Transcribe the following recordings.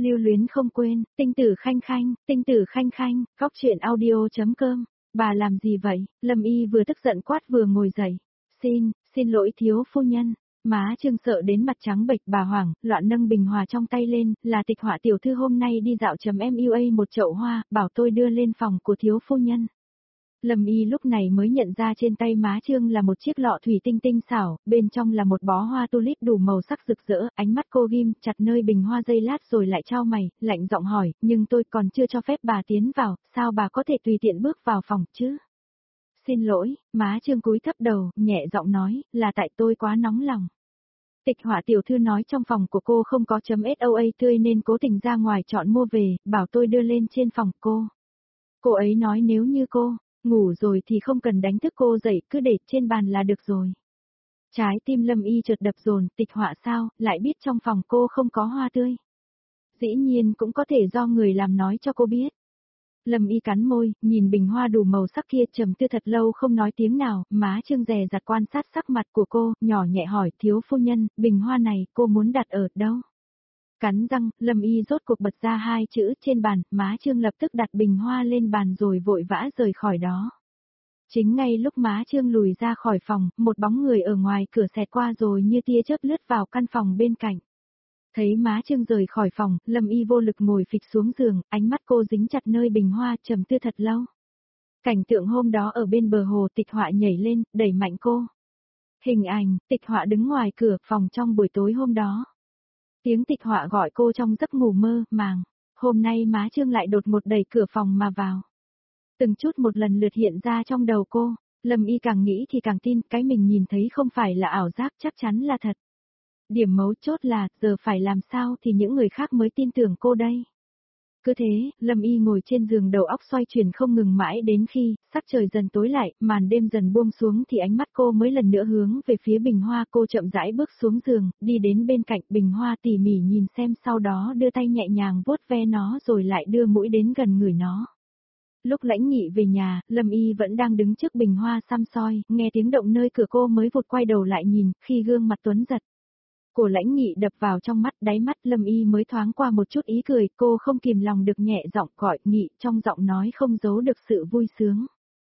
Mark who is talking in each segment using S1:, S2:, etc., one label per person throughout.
S1: Lưu luyến không quên, tinh tử khanh khanh, góc chuyện audio.com. Bà làm gì vậy? Lâm Y vừa tức giận quát vừa ngồi dậy. Xin lỗi thiếu phu nhân. Má Trương sợ đến mặt trắng bệch, bà hoảng, loạn nâng bình hòa trong tay lên, là Tịch Họa tiểu thư hôm nay đi dạo MUA một chậu hoa, bảo tôi đưa lên phòng của thiếu phu nhân. Lâm Y lúc này mới nhận ra trên tay má Trương là một chiếc lọ thủy tinh tinh xảo, bên trong là một bó hoa tulip đủ màu sắc rực rỡ, ánh mắt cô ghim chặt nơi bình hoa giây lát rồi lại chau mày, lạnh giọng hỏi, nhưng tôi còn chưa cho phép bà tiến vào, sao bà có thể tùy tiện bước vào phòng chứ? Xin lỗi, má Trương cúi thấp đầu, nhẹ giọng nói, là tại tôi quá nóng lòng. Tịch Họa tiểu thư nói trong phòng của cô không có .SOA tươi nên cố tình ra ngoài chọn mua về, bảo tôi đưa lên trên phòng cô. Cô ấy nói nếu như cô ngủ rồi thì không cần đánh thức cô dậy, cứ để trên bàn là được rồi. Trái tim Lâm Y chợt đập dồn, Tịch Họa sao, lại biết trong phòng cô không có hoa tươi. Dĩ nhiên cũng có thể do người làm nói cho cô biết. Lâm Y cắn môi, nhìn bình hoa đủ màu sắc kia trầm tư thật lâu không nói tiếng nào, má Trương dè dặt quan sát sắc mặt của cô, nhỏ nhẹ hỏi, thiếu phu nhân, bình hoa này cô muốn đặt ở đâu? Cắn răng, Lâm Y rốt cuộc bật ra hai chữ trên bàn, má Trương lập tức đặt bình hoa lên bàn rồi vội vã rời khỏi đó. Chính ngay lúc má Trương lùi ra khỏi phòng, một bóng người ở ngoài cửa xẹt qua rồi như tia chớp lướt vào căn phòng bên cạnh. Thấy má Trương rời khỏi phòng, Lâm Y vô lực ngồi phịch xuống giường, ánh mắt cô dính chặt nơi bình hoa trầm tư thật lâu. Cảnh tượng hôm đó ở bên bờ hồ, Tịch Họa nhảy lên, đẩy mạnh cô. Hình ảnh, Tịch Họa đứng ngoài cửa phòng trong buổi tối hôm đó. Tiếng Tịch Họa gọi cô trong giấc ngủ mơ màng. Hôm nay má Trương lại đột ngột đẩy cửa phòng mà vào. Từng chút một lần lượt hiện ra trong đầu cô, Lâm Y càng nghĩ thì càng tin cái mình nhìn thấy không phải là ảo giác, chắc chắn là thật. Điểm mấu chốt là, giờ phải làm sao thì những người khác mới tin tưởng cô đây. Cứ thế, Lâm Y ngồi trên giường đầu óc xoay chuyển không ngừng mãi đến khi, sắc trời dần tối lại, màn đêm dần buông xuống thì ánh mắt cô mới lần nữa hướng về phía bình hoa. Cô chậm rãi bước xuống giường, đi đến bên cạnh bình hoa tỉ mỉ nhìn xem, sau đó đưa tay nhẹ nhàng vuốt ve nó rồi lại đưa mũi đến gần người nó. Lúc Lãnh Nghị về nhà, Lâm Y vẫn đang đứng trước bình hoa săm soi, nghe tiếng động nơi cửa cô mới vụt quay đầu lại nhìn, khi gương mặt tuấn giật của Lãnh Nghị đập vào trong mắt, đáy mắt Lâm Y mới thoáng qua một chút ý cười, cô không kìm lòng được nhẹ giọng gọi Nghị, trong giọng nói không giấu được sự vui sướng.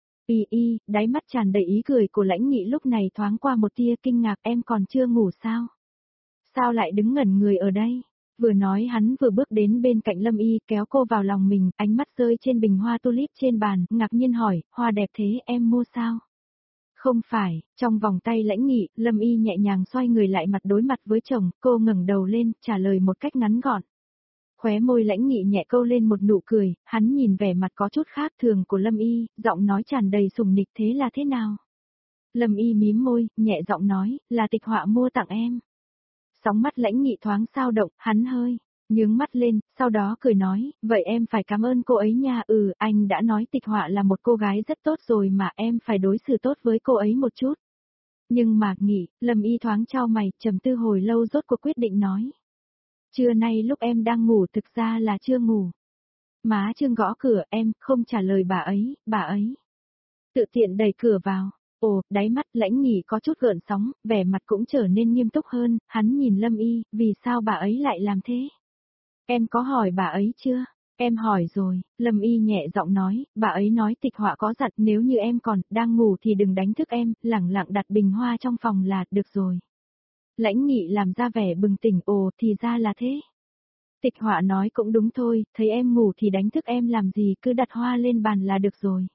S1: Đáy mắt tràn đầy ý cười của Lãnh Nghị lúc này thoáng qua một tia kinh ngạc, em còn chưa ngủ sao? Sao lại đứng ngẩn người ở đây? Vừa nói hắn vừa bước đến bên cạnh Lâm Y, kéo cô vào lòng mình, ánh mắt rơi trên bình hoa tulip trên bàn, ngạc nhiên hỏi, hoa đẹp thế em mua sao? Không phải, trong vòng tay Lãnh Nghị, Lâm Y nhẹ nhàng xoay người lại mặt đối mặt với chồng, cô ngẩng đầu lên, trả lời một cách ngắn gọn. Khóe môi Lãnh Nghị nhẹ câu lên một nụ cười, hắn nhìn vẻ mặt có chút khác thường của Lâm Y, giọng nói tràn đầy sùng nịch, thế là thế nào? Lâm Y mím môi, nhẹ giọng nói, là Tịch Họa mua tặng em. Sóng mắt Lãnh Nghị thoáng dao động, hắn hơi nhướng mắt lên, sau đó cười nói, vậy em phải cảm ơn cô ấy nha. Anh đã nói Tịch Họa là một cô gái rất tốt rồi mà, em phải đối xử tốt với cô ấy một chút. Nhưng mà Nghị, Lâm Y thoáng chau mày, trầm tư hồi lâu rốt cuộc quyết định nói. Trưa nay lúc em đang ngủ thực ra là chưa ngủ. Má Trương gõ cửa, em không trả lời bà ấy. Tự tiện đẩy cửa vào. Ồ, đáy mắt Lãnh Nghị có chút gợn sóng, vẻ mặt cũng trở nên nghiêm túc hơn, hắn nhìn Lâm Y, vì sao bà ấy lại làm thế? Em có hỏi bà ấy chưa? Em hỏi rồi, Lâm Y nhẹ giọng nói, bà ấy nói Tịch Họa có dặn nếu như em còn đang ngủ thì đừng đánh thức em, lẳng lặng đặt bình hoa trong phòng là được rồi. Lãnh Nghị làm ra vẻ bừng tỉnh, ồ thì ra là thế. Tịch Họa nói cũng đúng thôi, thấy em ngủ thì đánh thức em làm gì, cứ đặt hoa lên bàn là được rồi.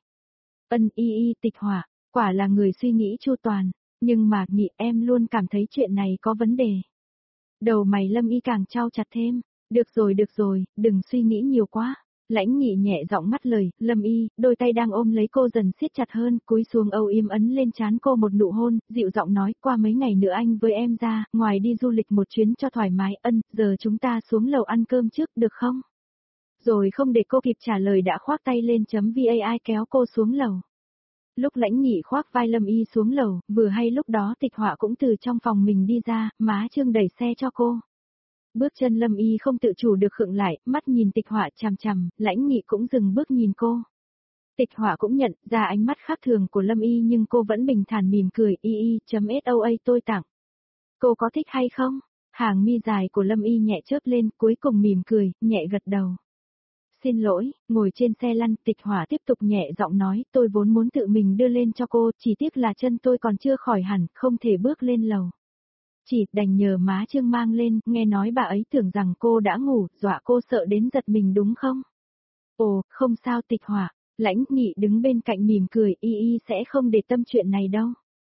S1: Tịch Họa, quả là người suy nghĩ chu toàn, nhưng mà Nghị em luôn cảm thấy chuyện này có vấn đề. Đầu mày Lâm Y càng chau chặt thêm, được rồi, đừng suy nghĩ nhiều quá. Lãnh Nghị nhẹ giọng ngắt lời, Lâm Y, đôi tay đang ôm lấy cô dần siết chặt hơn, cúi xuống âu yếm ấn lên trán cô một nụ hôn, dịu giọng nói, qua mấy ngày nữa anh với em ra, ngoài đi du lịch một chuyến cho thoải mái, giờ chúng ta xuống lầu ăn cơm trước được không? Rồi không để cô kịp trả lời đã khoác tay lên vai kéo cô xuống lầu. Lúc Lãnh Nghị khoác vai Lâm Y xuống lầu, vừa hay lúc đó Tịch Họa cũng từ trong phòng mình đi ra, má Trương đẩy xe cho cô. Bước chân Lâm Y không tự chủ được khựng lại, mắt nhìn Tịch Họa chằm chằm, Lãnh Nghị cũng dừng bước nhìn cô. Tịch Họa cũng nhận ra ánh mắt khác thường của Lâm Y nhưng cô vẫn bình thản mỉm cười, SOA tôi tặng. Cô có thích hay không? Hàng mi dài của Lâm Y nhẹ chớp lên, cuối cùng mỉm cười, nhẹ gật đầu. Xin lỗi, ngồi trên xe lăn, Tịch Hỏa tiếp tục nhẹ giọng nói, tôi vốn muốn tự mình đưa lên cho cô, chỉ tiếc là chân tôi còn chưa khỏi hẳn, không thể bước lên lầu. Chỉ đành nhờ má Trương mang lên, nghe nói bà ấy tưởng rằng cô đã ngủ, dọa cô sợ đến giật mình đúng không? Ồ, không sao Tịch Hỏa, Lãnh Nghị đứng bên cạnh mỉm cười, y sẽ không để tâm chuyện này đâu.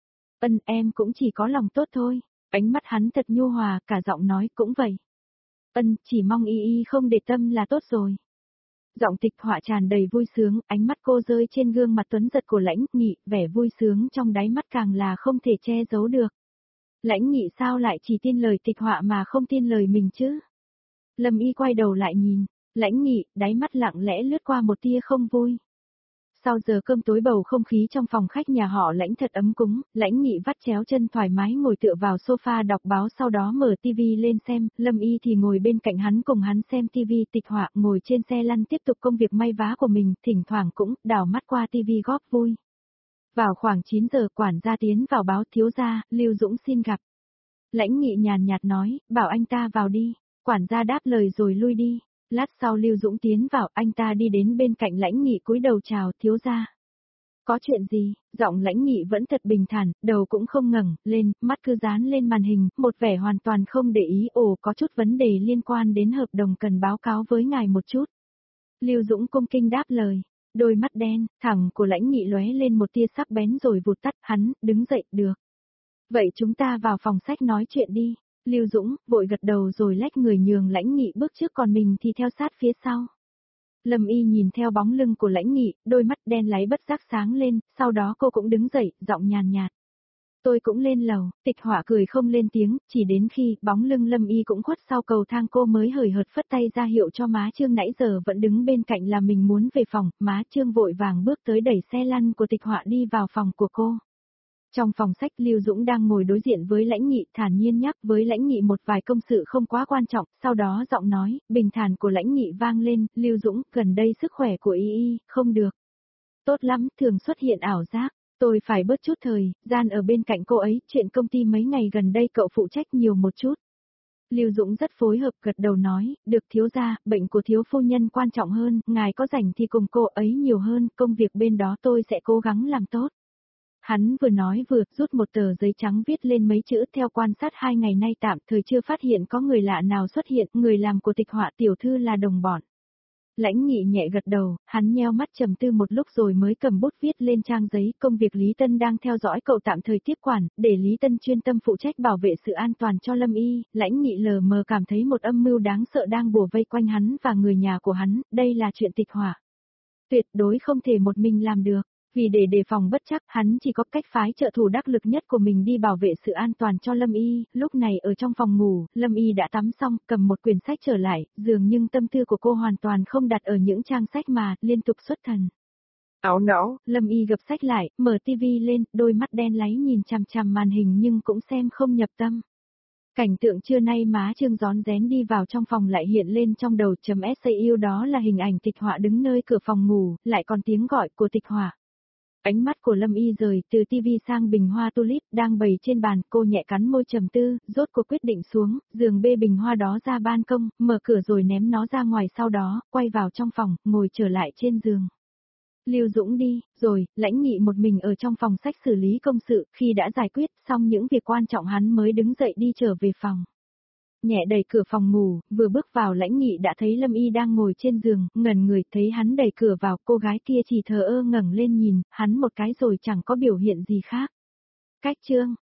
S1: Em cũng chỉ có lòng tốt thôi, ánh mắt hắn thật nhu hòa, cả giọng nói cũng vậy. Chỉ mong y không để tâm là tốt rồi. Giọng Tịch Hỏa tràn đầy vui sướng, ánh mắt cô rơi trên gương mặt tuấn giật của Lãnh Nghị, vẻ vui sướng trong đáy mắt càng là không thể che giấu được. Lãnh Nghị sao lại chỉ tin lời Tịch Hỏa mà không tin lời mình chứ? Lâm Y quay đầu lại nhìn, Lãnh Nghị, đáy mắt lặng lẽ lướt qua một tia không vui. Sau giờ cơm tối bầu không khí trong phòng khách nhà họ Lãnh thật ấm cúng, Lãnh Nghị vắt chéo chân thoải mái ngồi tựa vào sofa đọc báo sau đó mở tivi lên xem, Lâm Y thì ngồi bên cạnh hắn cùng hắn xem tivi. Tịch Hỏa ngồi trên xe lăn tiếp tục công việc may vá của mình, thỉnh thoảng cũng đảo mắt qua tivi góp vui. Vào khoảng 9 giờ quản gia tiến vào báo thiếu gia, Lưu Dũng xin gặp. Lãnh Nghị nhàn nhạt nói, bảo anh ta vào đi, quản gia đáp lời rồi lui đi. Lát sau Lưu Dũng tiến vào, anh ta đi đến bên cạnh Lãnh Nghị cúi đầu chào thiếu gia. Có chuyện gì? Giọng Lãnh Nghị vẫn thật bình thản, đầu cũng không ngẩng lên, mắt cứ dán lên màn hình, một vẻ hoàn toàn không để ý. Ồ, có chút vấn đề liên quan đến hợp đồng cần báo cáo với ngài một chút. Lưu Dũng cung kinh đáp lời. Đôi mắt đen, thẳng của Lãnh Nghị lóe lên một tia sắc bén rồi vụt tắt. Hắn đứng dậy, được. Vậy chúng ta vào phòng sách nói chuyện đi. Lưu Dũng vội gật đầu rồi lách người nhường Lãnh Nghị bước trước, còn mình thì theo sát phía sau. Lâm Y nhìn theo bóng lưng của Lãnh Nghị, đôi mắt đen láy bất giác sáng lên, sau đó cô cũng đứng dậy, giọng nhàn nhạt. Tôi cũng lên lầu. Tịch Hỏa cười không lên tiếng, chỉ đến khi bóng lưng Lâm Y cũng khuất sau cầu thang cô mới hời hợt phất tay ra hiệu cho má Trương nãy giờ vẫn đứng bên cạnh là mình muốn về phòng. Má Trương vội vàng bước tới đẩy xe lăn của Tịch Hỏa đi vào phòng của cô. Trong phòng sách, Lưu Dũng đang ngồi đối diện với Lãnh Nghị, thản nhiên nhắc với Lãnh Nghị một vài công sự không quá quan trọng, sau đó giọng nói bình thản của Lãnh Nghị vang lên, Lưu Dũng, gần đây sức khỏe của y không được tốt lắm, thường xuất hiện ảo giác, tôi phải bớt chút thời gian ở bên cạnh cô ấy, chuyện công ty mấy ngày gần đây cậu phụ trách nhiều một chút. Lưu Dũng rất phối hợp gật đầu nói, được thiếu gia, bệnh của thiếu phu nhân quan trọng hơn, ngài có rảnh thì cùng cô ấy nhiều hơn, công việc bên đó tôi sẽ cố gắng làm tốt. Hắn vừa nói vừa rút một tờ giấy trắng viết lên mấy chữ, theo quan sát 2 ngày nay tạm thời chưa phát hiện có người lạ nào xuất hiện, người làm của Tịch Hỏa tiểu thư là đồng bọn. Lãnh Nghị nhẹ gật đầu, hắn nheo mắt trầm tư một lúc rồi mới cầm bút viết lên trang giấy, công việc Lý Tân đang theo dõi cậu tạm thời tiếp quản, để Lý Tân chuyên tâm phụ trách bảo vệ sự an toàn cho Lâm Y. Lãnh Nghị lờ mờ cảm thấy một âm mưu đáng sợ đang bủa vây quanh hắn và người nhà của hắn, đây là chuyện Tịch Hỏa tuyệt đối không thể một mình làm được. Vì để đề phòng bất trắc, hắn chỉ có cách phái trợ thủ đắc lực nhất của mình đi bảo vệ sự an toàn cho Lâm Y. Lúc này ở trong phòng ngủ, Lâm Y đã tắm xong, cầm một quyển sách trở lại, dường nhưng tâm tư của cô hoàn toàn không đặt ở những trang sách mà liên tục xuất thần. Áo não, Lâm Y gập sách lại, mở tivi lên, đôi mắt đen láy nhìn chằm chằm màn hình nhưng cũng xem không nhập tâm. Cảnh tượng trưa nay má Trương rón rén đi vào trong phòng lại hiện lên trong đầu .sau, đó là hình ảnh Tịch Hỏa đứng nơi cửa phòng ngủ, lại còn tiếng gọi của Tịch Hỏa. Ánh mắt của Lâm Y rời từ tivi sang bình hoa tulip đang bày trên bàn, cô nhẹ cắn môi trầm tư, rốt cuộc quyết định xuống, giường bê bình hoa đó ra ban công, mở cửa rồi ném nó ra ngoài, sau đó quay vào trong phòng, ngồi trở lại trên giường. Lưu Dũng đi, rồi, Lãnh Nghị một mình ở trong phòng sách xử lý công sự, khi đã giải quyết xong những việc quan trọng hắn mới đứng dậy đi trở về phòng. Nhẹ đẩy cửa phòng ngủ, vừa bước vào Lãnh Nghị đã thấy Lâm Y đang ngồi trên giường, ngẩn người, thấy hắn đẩy cửa vào, cô gái kia chỉ thờ ơ ngẩng lên nhìn, hắn một cái rồi chẳng có biểu hiện gì khác. Cách chương